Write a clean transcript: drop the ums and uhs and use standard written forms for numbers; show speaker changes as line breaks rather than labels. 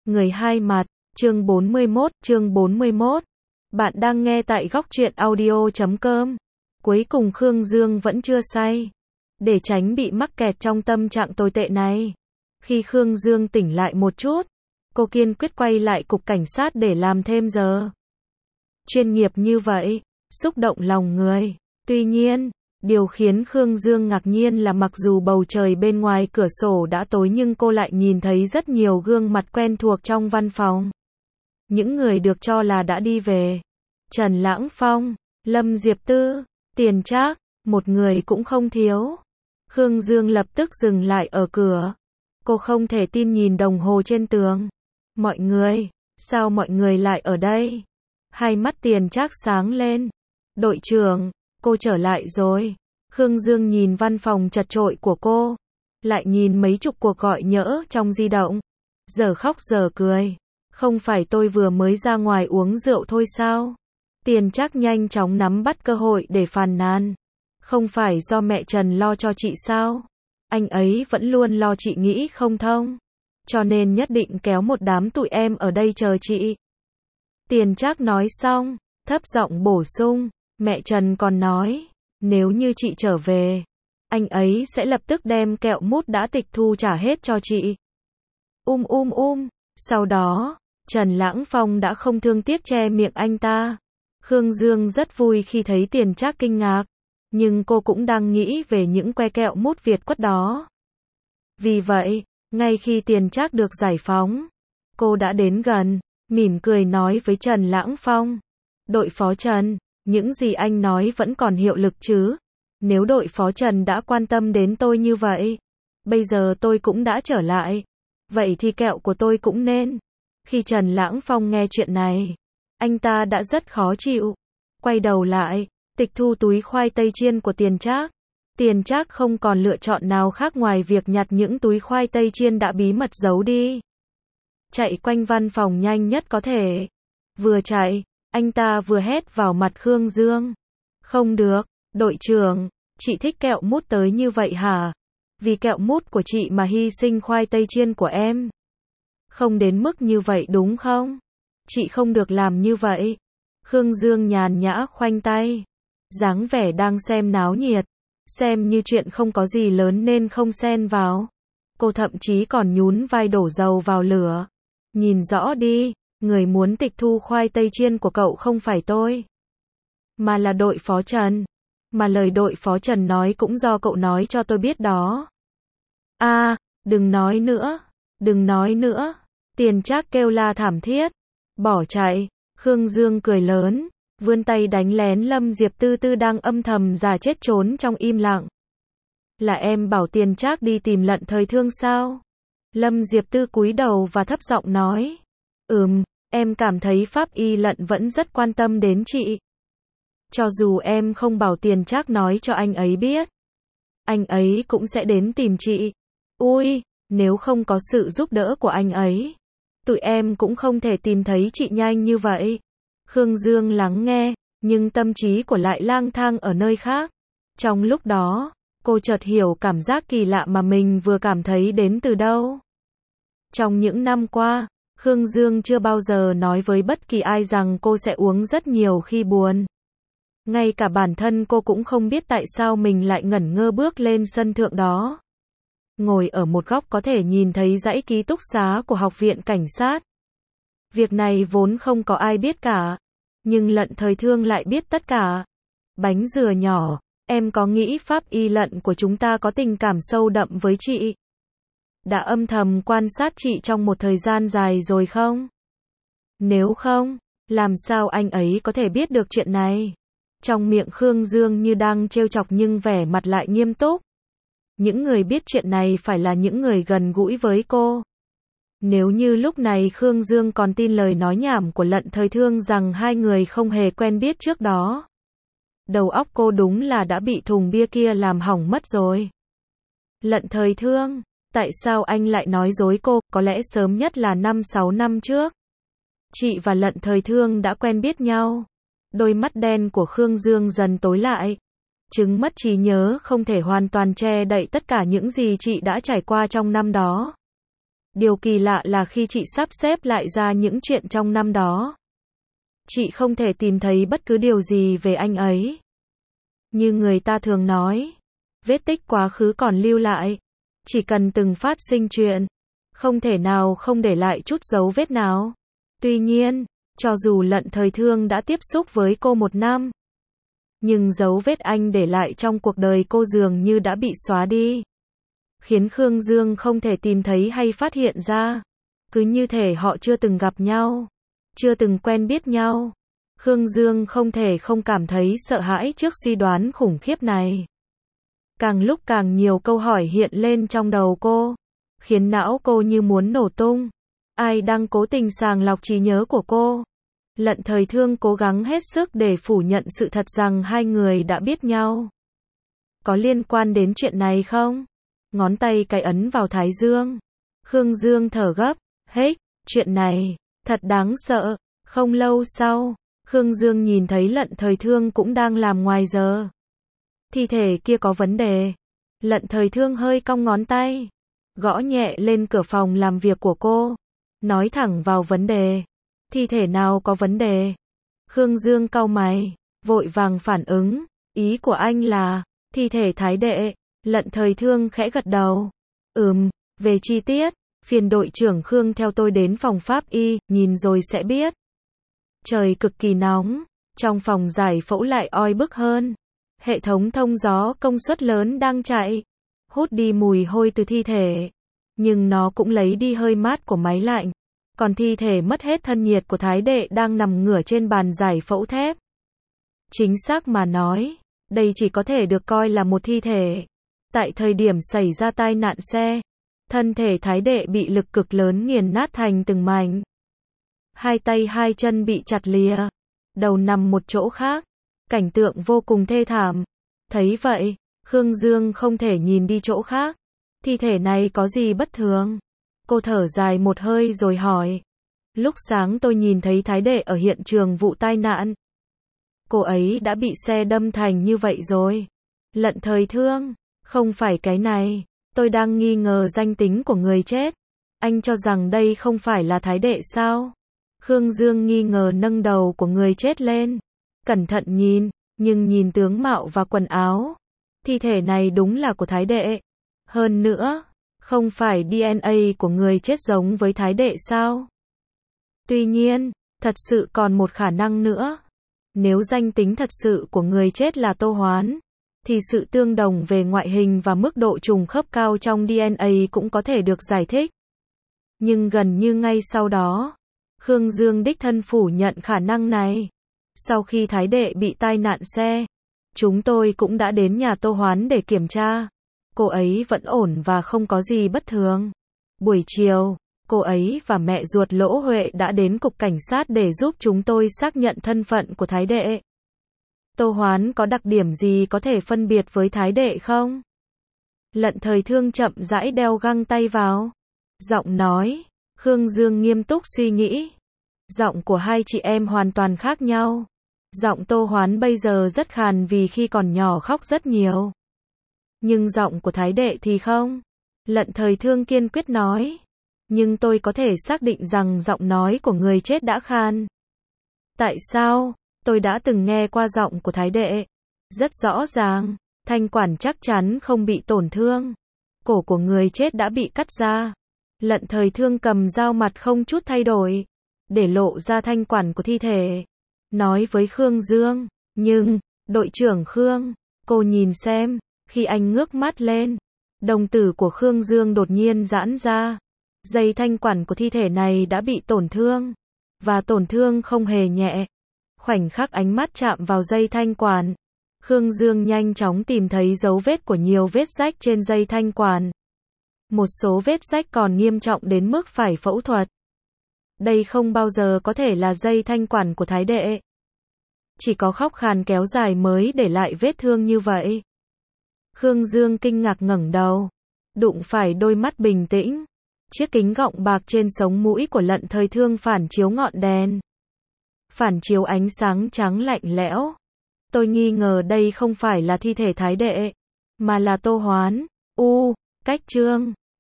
Người hai mặt, chương 41. Bạn đang nghe tại góc truyện audio.com. Cuối cùng Khương Dương vẫn chưa say. Để tránh bị mắc kẹt trong tâm trạng tồi tệ này. Khi Khương Dương tỉnh lại một chút, cô kiên quyết quay lại cục cảnh sát để làm thêm giờ. Chuyên nghiệp như vậy, xúc động lòng người. Tuy nhiên, điều khiến Khương Dương ngạc nhiên là mặc dù bầu trời bên ngoài cửa sổ đã tối nhưng cô lại nhìn thấy rất nhiều gương mặt quen thuộc trong văn phòng. Những người được cho là đã đi về. Trần Lãng Phong, Lâm Diệp Tư, Tiền Trác, một người cũng không thiếu. Khương Dương lập tức dừng lại ở cửa. Cô không thể tin nhìn đồng hồ trên tường. Mọi người, sao mọi người lại ở đây? Hai mắt Tiền Trác sáng lên. Đội trưởng, cô trở lại rồi. Khương Dương nhìn văn phòng chật chội của cô, lại nhìn mấy chục cuộc gọi nhỡ trong di động. Giờ khóc giờ cười. Không phải tôi vừa mới ra ngoài uống rượu thôi sao? Tiền Trác nhanh chóng nắm bắt cơ hội để phàn nàn. Không phải do mẹ Trần lo cho chị sao? Anh ấy vẫn luôn lo chị nghĩ không thông. Cho nên nhất định kéo một đám tụi em ở đây chờ chị. Tiền Trác nói xong, thấp giọng bổ sung. Mẹ Trần còn nói, nếu như chị trở về, anh ấy sẽ lập tức đem kẹo mút đã tịch thu trả hết cho chị. Sau đó, Trần Lãng Phong đã không thương tiếc che miệng anh ta. Khương Dương rất vui khi thấy Tiền Trác kinh ngạc, nhưng cô cũng đang nghĩ về những que kẹo mút Việt quất đó. Vì vậy, ngay khi Tiền Trác được giải phóng, cô đã đến gần, mỉm cười nói với Trần Lãng Phong. Đội phó Trần, những gì anh nói vẫn còn hiệu lực chứ? Nếu đội phó Trần đã quan tâm đến tôi như vậy, bây giờ tôi cũng đã trở lại, vậy thì kẹo của tôi cũng nên. Khi Trần Lãng Phong nghe chuyện này, anh ta đã rất khó chịu. Quay đầu lại, tịch thu túi khoai tây chiên của Tiền Trác. Tiền Trác không còn lựa chọn nào khác ngoài việc nhặt những túi khoai tây chiên đã bí mật giấu đi. Chạy quanh văn phòng nhanh nhất có thể. Vừa chạy, anh ta vừa hét vào mặt Khương Dương. Không được, đội trưởng, chị thích kẹo mút tới như vậy hả? Vì kẹo mút của chị mà hy sinh khoai tây chiên của em. Không đến mức như vậy đúng không? Chị không được làm như vậy. Khương Dương nhàn nhã khoanh tay, dáng vẻ đang xem náo nhiệt, xem như chuyện không có gì lớn nên không xen vào. Cô thậm chí còn nhún vai đổ dầu vào lửa. Nhìn rõ đi, người muốn tịch thu khoai tây chiên của cậu không phải tôi, mà là đội phó Trần. Mà lời đội phó Trần nói cũng do cậu nói cho tôi biết đó. Đừng nói nữa. Tiền Trác kêu la thảm thiết, bỏ chạy. Khương Dương cười lớn, vươn tay đánh lén Lâm Diệp Tư đang âm thầm giả chết trốn trong im lặng. Là em bảo Tiền Trác đi tìm Lận Thời Thương sao? Lâm Diệp Tư cúi đầu và thấp giọng nói. Em cảm thấy pháp y Lận vẫn rất quan tâm đến chị. Cho dù em không bảo Tiền Trác nói cho anh ấy biết, anh ấy cũng sẽ đến tìm chị. Nếu không có sự giúp đỡ của anh ấy, tụi em cũng không thể tìm thấy chị nhanh như vậy. Khương Dương lắng nghe, nhưng tâm trí của lại lang thang ở nơi khác. Trong lúc đó, cô chợt hiểu cảm giác kỳ lạ mà mình vừa cảm thấy đến từ đâu. Trong những năm qua, Khương Dương chưa bao giờ nói với bất kỳ ai rằng cô sẽ uống rất nhiều khi buồn. Ngay cả bản thân cô cũng không biết tại sao mình lại ngẩn ngơ bước lên sân thượng đó. Ngồi ở một góc có thể nhìn thấy dãy ký túc xá của học viện cảnh sát. Việc này vốn không có ai biết cả, nhưng Lận Thời Thương lại biết tất cả. Bánh dừa nhỏ, em có nghĩ pháp y Lận của chúng ta có tình cảm sâu đậm với chị? Đã âm thầm quan sát chị trong một thời gian dài rồi không? Nếu không, làm sao anh ấy có thể biết được chuyện này? Trong miệng Khương Dương như đang trêu chọc nhưng vẻ mặt lại nghiêm túc. Những người biết chuyện này phải là những người gần gũi với cô. Nếu như lúc này Khương Dương còn tin lời nói nhảm của Lận Thời Thương rằng hai người không hề quen biết trước đó, đầu óc cô đúng là đã bị thùng bia kia làm hỏng mất rồi. Lận Thời Thương, tại sao anh lại nói dối cô? Có lẽ sớm nhất là 5-6 năm trước, chị và Lận Thời Thương đã quen biết nhau. Đôi mắt đen của Khương Dương dần tối lại. Chứng mất trí nhớ không thể hoàn toàn che đậy tất cả những gì chị đã trải qua trong năm đó. Điều kỳ lạ là khi chị sắp xếp lại ra những chuyện trong năm đó, chị không thể tìm thấy bất cứ điều gì về anh ấy. Như người ta thường nói, vết tích quá khứ còn lưu lại. Chỉ cần từng phát sinh chuyện, không thể nào không để lại chút dấu vết nào. Tuy nhiên, cho dù Lận Thời Thương đã tiếp xúc với cô 1 năm, nhưng dấu vết anh để lại trong cuộc đời cô dường như đã bị xóa đi, khiến Khương Dương không thể tìm thấy hay phát hiện ra. Cứ như thể họ chưa từng gặp nhau, chưa từng quen biết nhau. Khương Dương không thể không cảm thấy sợ hãi trước suy đoán khủng khiếp này. Càng lúc càng nhiều câu hỏi hiện lên trong đầu cô, khiến não cô như muốn nổ tung. Ai đang cố tình sàng lọc trí nhớ của cô? Lận Thời Thương cố gắng hết sức để phủ nhận sự thật rằng hai người đã biết nhau. Có liên quan đến chuyện này không? Ngón tay cái ấn vào thái dương. Khương Dương thở gấp, hết, chuyện này, thật đáng sợ. Không lâu sau, Khương Dương nhìn thấy Lận Thời Thương cũng đang làm ngoài giờ. Thi thể kia có vấn đề. Lận Thời Thương hơi cong ngón tay, gõ nhẹ lên cửa phòng làm việc của cô, nói thẳng vào vấn đề. Thi thể nào có vấn đề? Khương Dương cau mày, vội vàng phản ứng, ý của anh là thi thể Thái Đệ. Lận Thời Thương khẽ gật đầu. Về chi tiết, phiền đội trưởng Khương theo tôi đến phòng pháp y, nhìn rồi sẽ biết. Trời cực kỳ nóng, trong phòng giải phẫu lại oi bức hơn. Hệ thống thông gió công suất lớn đang chạy, hút đi mùi hôi từ thi thể, nhưng nó cũng lấy đi hơi mát của máy lạnh. Còn thi thể mất hết thân nhiệt của Thái Đệ đang nằm ngửa trên bàn giải phẫu thép. Chính xác mà nói, đây chỉ có thể được coi là một thi thể. Tại thời điểm xảy ra tai nạn xe, thân thể Thái Đệ bị lực cực lớn nghiền nát thành từng mảnh. Hai tay hai chân bị chặt lìa, đầu nằm một chỗ khác. Cảnh tượng vô cùng thê thảm. Thấy vậy, Khương Dương không thể nhìn đi chỗ khác. Thi thể này có gì bất thường? Cô thở dài một hơi rồi hỏi. Lúc sáng tôi nhìn thấy Thái Đệ ở hiện trường vụ tai nạn. Cô ấy đã bị xe đâm thành như vậy rồi. Lận Thời Thương, không phải cái này. Tôi đang nghi ngờ danh tính của người chết. Anh cho rằng đây không phải là Thái Đệ sao? Khương Dương nghi ngờ nâng đầu của người chết lên. Cẩn thận nhìn, nhưng nhìn tướng mạo và quần áo, thi thể này đúng là của Thái Đệ. Hơn nữa, không phải DNA của người chết giống với Thái Đệ sao? Tuy nhiên, thật sự còn một khả năng nữa. Nếu danh tính thật sự của người chết là Tô Hoán, thì sự tương đồng về ngoại hình và mức độ trùng khớp cao trong DNA cũng có thể được giải thích. Nhưng gần như ngay sau đó, Khương Dương đích thân phủ nhận khả năng này. Sau khi Thái Đệ bị tai nạn xe, chúng tôi cũng đã đến nhà Tô Hoán để kiểm tra. Cô ấy vẫn ổn và không có gì bất thường. Buổi chiều, cô ấy và mẹ ruột Lỗ Huệ đã đến cục cảnh sát để giúp chúng tôi xác nhận thân phận của Thái Đệ. Tô Hoán có đặc điểm gì có thể phân biệt với Thái Đệ không? Lận Thời Thương chậm rãi đeo găng tay vào. Giọng nói, Khương Dương nghiêm túc suy nghĩ. Giọng của hai chị em hoàn toàn khác nhau. Giọng Tô Hoán bây giờ rất khàn vì khi còn nhỏ khóc rất nhiều. Nhưng giọng của Thái Đệ thì không. Lận Thời Thương kiên quyết nói. Nhưng tôi có thể xác định rằng giọng nói của người chết đã khàn. Tại sao? Tôi đã từng nghe qua giọng của Thái Đệ. Rất rõ ràng, thanh quản chắc chắn không bị tổn thương. Cổ của người chết đã bị cắt ra. Lận Thời Thương cầm dao mặt không chút thay đổi, để lộ ra thanh quản của thi thể. Nói với Khương Dương, nhưng, đội trưởng Khương, cô nhìn xem, khi anh ngước mắt lên, đồng tử của Khương Dương đột nhiên giãn ra. Dây thanh quản của thi thể này đã bị tổn thương, và tổn thương không hề nhẹ. Khoảnh khắc ánh mắt chạm vào dây thanh quản, Khương Dương nhanh chóng tìm thấy dấu vết của nhiều vết rách trên dây thanh quản. Một số vết rách còn nghiêm trọng đến mức phải phẫu thuật. Đây không bao giờ có thể là dây thanh quản của Thái Đệ. Chỉ có khóc khan kéo dài mới để lại vết thương như vậy. Khương Dương kinh ngạc ngẩng đầu, đụng phải đôi mắt bình tĩnh. Chiếc kính gọng bạc trên sống mũi của Lận Thời Thương phản chiếu ngọn đèn. Phản chiếu ánh sáng trắng lạnh lẽo. Tôi nghi ngờ đây không phải là thi thể Thái Đệ, mà là Tô Hoán. Cách Trương.